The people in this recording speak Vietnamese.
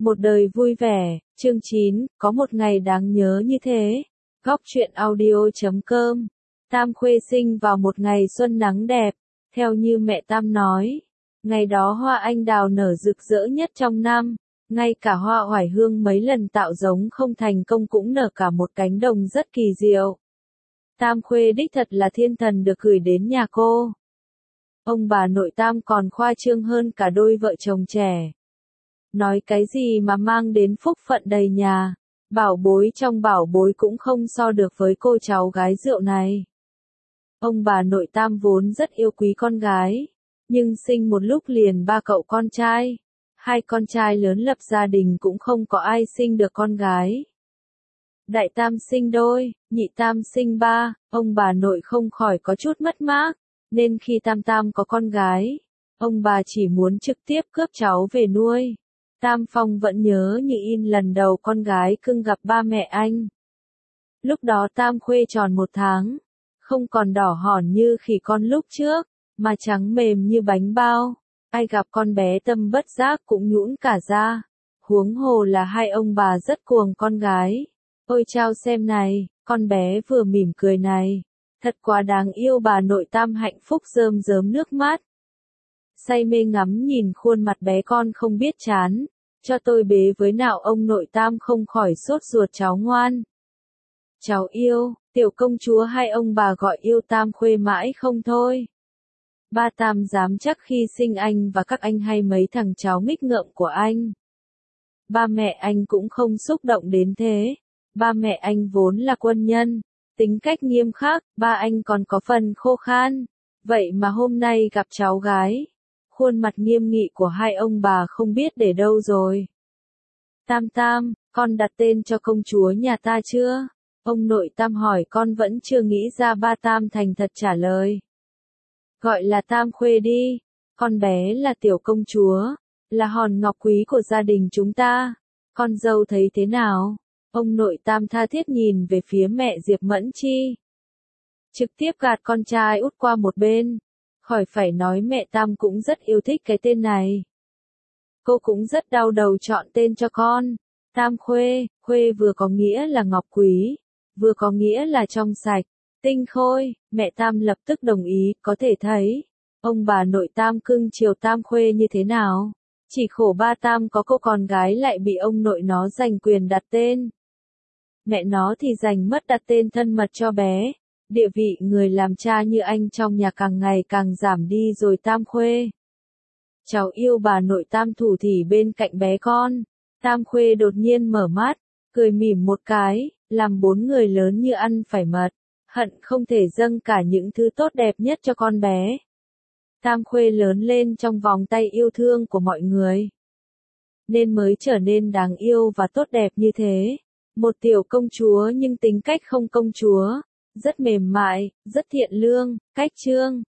Một đời vui vẻ, chương 9, có một ngày đáng nhớ như thế. Góc truyện audio.com. Tam Khuê sinh vào một ngày xuân nắng đẹp, theo như mẹ Tam nói. Ngày đó hoa anh đào nở rực rỡ nhất trong năm, ngay cả hoa oải hương mấy lần tạo giống không thành công cũng nở cả một cánh đồng rất kỳ diệu. Tam Khuê đích thật là thiên thần được gửi đến nhà cô. Ông bà nội Tam còn khoa trương hơn cả đôi vợ chồng trẻ. Nói cái gì mà mang đến phúc phận đầy nhà, bảo bối trong bảo bối cũng không so được với cô cháu gái rượu này. Ông bà nội Tam vốn rất yêu quý con gái, nhưng sinh một lúc liền 3 cậu con trai. 2 con trai lớn lập gia đình cũng không có ai sinh được con gái. Đại Tam sinh đôi, nhị Tam sinh 3, ông bà nội không khỏi có chút mất mát, nên khi Tam Tam có con gái, ông bà chỉ muốn trực tiếp cướp cháu về nuôi. Tam Phong vẫn nhớ như in lần đầu con gái cưng gặp ba mẹ anh. Lúc đó Tam Khuê tròn 1 tháng, không còn đỏ hòn như khỉ con lúc trước, mà trắng mềm như bánh bao. Ai gặp con bé Tâm bất giác cũng nhũn cả ra. Huống hồ là hai ông bà rất cuồng con gái. Ôi chao xem này, con bé vừa mỉm cười này. Thật quá đáng yêu, bà nội Tam hạnh phúc rơm rớm nước mắt. Say mê ngắm nhìn khuôn mặt bé con không biết chán. Cho tôi bế với nào, ông nội Tam không khỏi sốt ruột cháu ngoan. Cháu yêu, tiểu công chúa, hai ông bà gọi yêu Tam Khuê mãi không thôi. Ba Tam dám chắc khi sinh anh và các anh hay mấy thằng cháu nghịch ngợm của anh. Ba mẹ anh cũng không xúc động đến thế. Ba mẹ anh vốn là quân nhân, tính cách nghiêm khắc, ba anh còn có phần khô khan. Vậy mà hôm nay gặp cháu gái, khuôn mặt nghiêm nghị của hai ông bà không biết để đâu rồi. Tam Tam, con đặt tên cho công chúa nhà ta chưa? Ông nội Tam hỏi. Con vẫn chưa nghĩ ra. Ba Tam thành thật trả lời. Gọi là Tam Khuê đi, con bé là tiểu công chúa, là hòn ngọc quý của gia đình chúng ta. Con dâu thấy thế nào? Ông nội Tam tha thiết nhìn về phía mẹ Diệp Mẫn Chi. Trực tiếp gạt con trai út qua một bên. Khỏi phải nói, mẹ Tam cũng rất yêu thích cái tên này. Cô cũng rất đau đầu chọn tên cho con. Tam Khuê, Khuê vừa có nghĩa là ngọc quý, vừa có nghĩa là trong sạch, tinh khôi. Mẹ Tam lập tức đồng ý. Có thể thấy, ông bà nội Tam cưng chiều Tam Khuê như thế nào. Chỉ khổ ba Tam có cô con gái lại bị ông nội nó giành quyền đặt tên. Mẹ nó thì giành mất đặt tên thân mật cho bé. Địa vị người làm cha như anh trong nhà càng ngày càng giảm đi rồi Tam Khuê. Cháu yêu, bà nội Tam thủ thỉ bên cạnh bé con. Tam Khuê đột nhiên mở mắt, cười mỉm một cái, làm 4 người lớn như ăn phải mật, hận không thể dâng cả những thứ tốt đẹp nhất cho con bé. Tam Khuê lớn lên trong vòng tay yêu thương của mọi người, nên mới trở nên đáng yêu và tốt đẹp như thế. Một tiểu công chúa nhưng tính cách không công chúa, rất mềm mại, rất thiện lương, cách trương.